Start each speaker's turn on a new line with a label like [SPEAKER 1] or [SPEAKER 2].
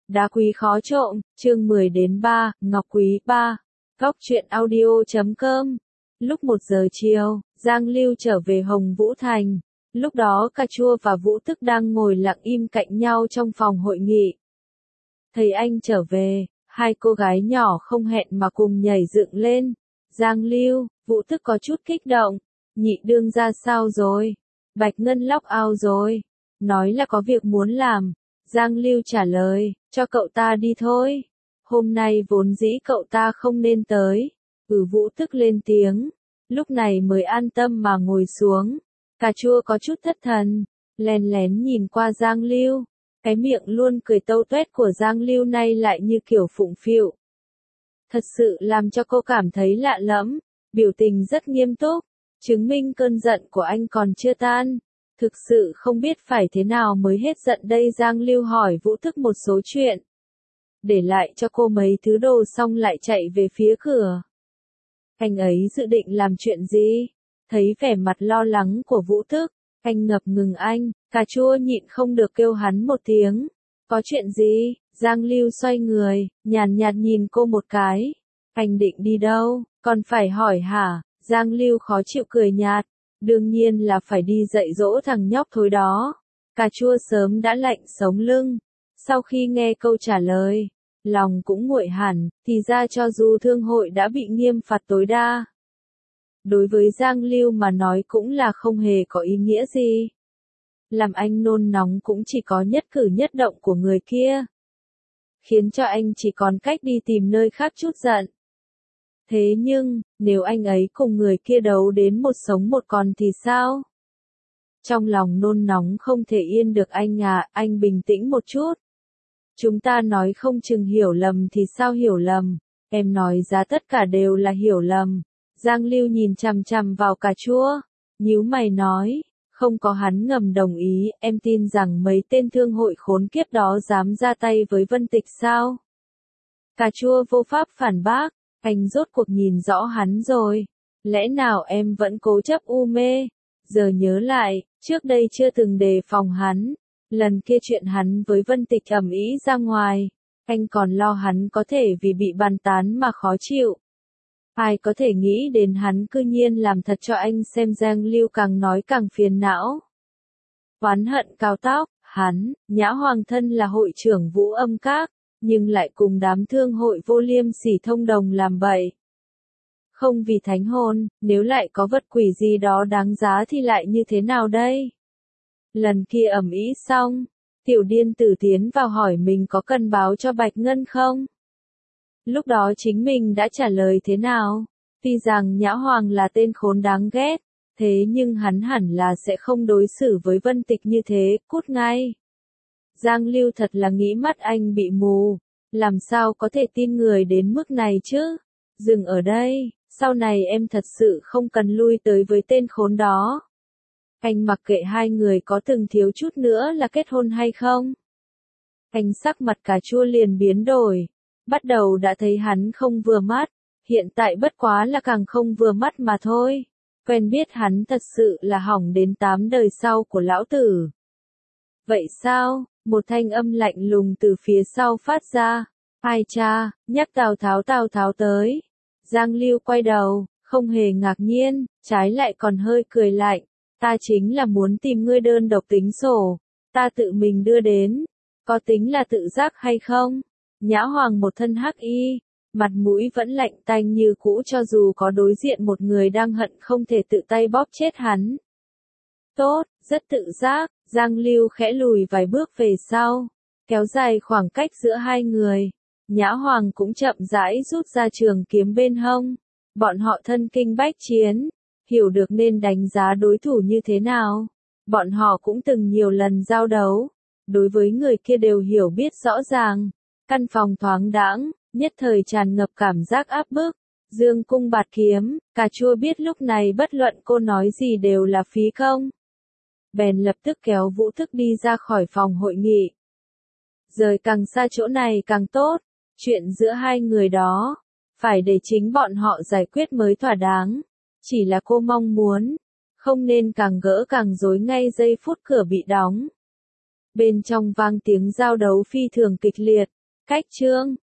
[SPEAKER 1] Đá quý khó trộm, chương 10-3, Ngọc Quý 3. Góc truyện audio.com. Lúc 1 giờ chiều, Giang Lưu trở về Hồng Vũ Thành. Lúc đó Cà Chua và Vũ Tức đang ngồi lặng im cạnh nhau trong phòng hội nghị. Thấy anh trở về, hai cô gái nhỏ không hẹn mà cùng nhảy dựng lên. Giang Lưu, Vũ Tức có chút kích động. Nhị đương ra sao rồi? Bạch Ngân lóc ao rồi. Nói là có việc muốn làm. Giang Lưu trả lời, cho cậu ta đi thôi. Hôm nay vốn dĩ cậu ta không nên tới. Vũ Tức lên tiếng. Lúc này mới an tâm mà ngồi xuống. Cà Chua có chút thất thần, lén lén nhìn qua Giang Lưu. Cái miệng luôn cười tâu tuét của Giang Lưu nay lại như kiểu phụng phịu. Thật sự làm cho cô cảm thấy lạ lẫm, biểu tình rất nghiêm túc, chứng minh cơn giận của anh còn chưa tan. Thực sự không biết phải thế nào mới hết giận đây. Giang Lưu hỏi Vũ Tức một số chuyện. Để lại cho cô mấy thứ đồ xong lại chạy về phía cửa. Anh ấy dự định làm chuyện gì? Thấy vẻ mặt lo lắng của Vũ Tức, anh ngập ngừng anh. Cà Chua nhịn không được kêu hắn một tiếng. Có chuyện gì? Giang Lưu xoay người, nhàn nhạt nhìn cô một cái. Anh định đi đâu? Còn phải hỏi hả? Giang Lưu khó chịu cười nhạt. Đương nhiên là phải đi dạy dỗ thằng nhóc thối đó. Cà Chua sớm đã lạnh sống lưng. Sau khi nghe câu trả lời, lòng cũng nguội hẳn, thì ra cho dù thương hội đã bị nghiêm phạt tối đa. Đối với Giang Lưu mà nói cũng là không hề có ý nghĩa gì. Làm anh nôn nóng cũng chỉ có nhất cử nhất động của người kia. Khiến cho anh chỉ còn cách đi tìm nơi khác chút giận. Thế nhưng, nếu anh ấy cùng người kia đấu đến một sống một còn thì sao? Trong lòng nôn nóng không thể yên được anh à, anh bình tĩnh một chút. Chúng ta nói không chừng hiểu lầm thì sao hiểu lầm, em nói ra tất cả đều là hiểu lầm. Giang Lưu nhìn chằm chằm vào Cà Chua, nhíu mày nói, không có hắn ngầm đồng ý, em tin rằng mấy tên thương hội khốn kiếp đó dám ra tay với Vân Tịch sao? Cà Chua vô pháp phản bác, anh rốt cuộc nhìn rõ hắn rồi. Lẽ nào em vẫn cố chấp u mê? Giờ nhớ lại, trước đây chưa từng đề phòng hắn. Lần kia chuyện hắn với Vân Tịch ầm ĩ ra ngoài, anh còn lo hắn có thể vì bị bàn tán mà khó chịu. Ai có thể nghĩ đến hắn cư nhiên làm thật cho anh xem. Giang Lưu càng nói càng phiền não. Oán hận cao tóc, hắn, Nhã Hoàng thân là hội trưởng Vũ Âm Các, nhưng lại cùng đám thương hội vô liêm sỉ thông đồng làm bậy. Không vì thánh hồn, nếu lại có vật quỷ gì đó đáng giá thì lại như thế nào đây? Lần kia ầm ĩ xong, tiểu điên tử tiến vào hỏi mình có cần báo cho Bạch Ngân không? Lúc đó chính mình đã trả lời thế nào? Tuy rằng Nhã Hoàng là tên khốn đáng ghét, thế nhưng hắn hẳn là sẽ không đối xử với Vân Tịch như thế, cút ngay. Giang Lưu thật là nghĩ mắt anh bị mù, làm sao có thể tin người đến mức này chứ? Dừng ở đây, sau này em thật sự không cần lui tới với tên khốn đó. Anh mặc kệ hai người có từng thiếu chút nữa là kết hôn hay không. Anh sắc mặt Cà Chua liền biến đổi. Bắt đầu đã thấy hắn không vừa mắt, hiện tại bất quá là càng không vừa mắt mà thôi. Quen biết hắn thật sự là hỏng đến 8 đời sau của lão tử. Vậy sao? Một thanh âm lạnh lùng từ phía sau phát ra. Ai cha, nhắc Tào Tháo tới. Giang Lưu quay đầu, không hề ngạc nhiên, trái lại còn hơi cười lạnh. Ta chính là muốn tìm ngươi đơn độc tính sổ. Ta tự mình đưa đến. Có tính là tự giác hay không? Nhã Hoàng một thân hắc y, mặt mũi vẫn lạnh tanh như cũ cho dù có đối diện một người đang hận không thể tự tay bóp chết hắn. Tốt, rất tự giác. Giang Lưu khẽ lùi vài bước về sau, kéo dài khoảng cách giữa hai người. Nhã Hoàng cũng chậm rãi rút ra trường kiếm bên hông. Bọn họ thân kinh bách chiến, hiểu được nên đánh giá đối thủ như thế nào. Bọn họ cũng từng nhiều lần giao đấu, đối với người kia đều hiểu biết rõ ràng. Căn phòng thoáng đãng, nhất thời tràn ngập cảm giác áp bức. Dương cung bạt kiếm, Cà Chua biết lúc này bất luận cô nói gì đều là phí công. Bèn lập tức kéo Vũ Tức đi ra khỏi phòng hội nghị. Rời càng xa chỗ này càng tốt, chuyện giữa hai người đó, phải để chính bọn họ giải quyết mới thỏa đáng. Chỉ là cô mong muốn, không nên càng gỡ càng rối ngay giây phút cửa bị đóng. Bên trong vang tiếng giao đấu phi thường kịch liệt, Cách chương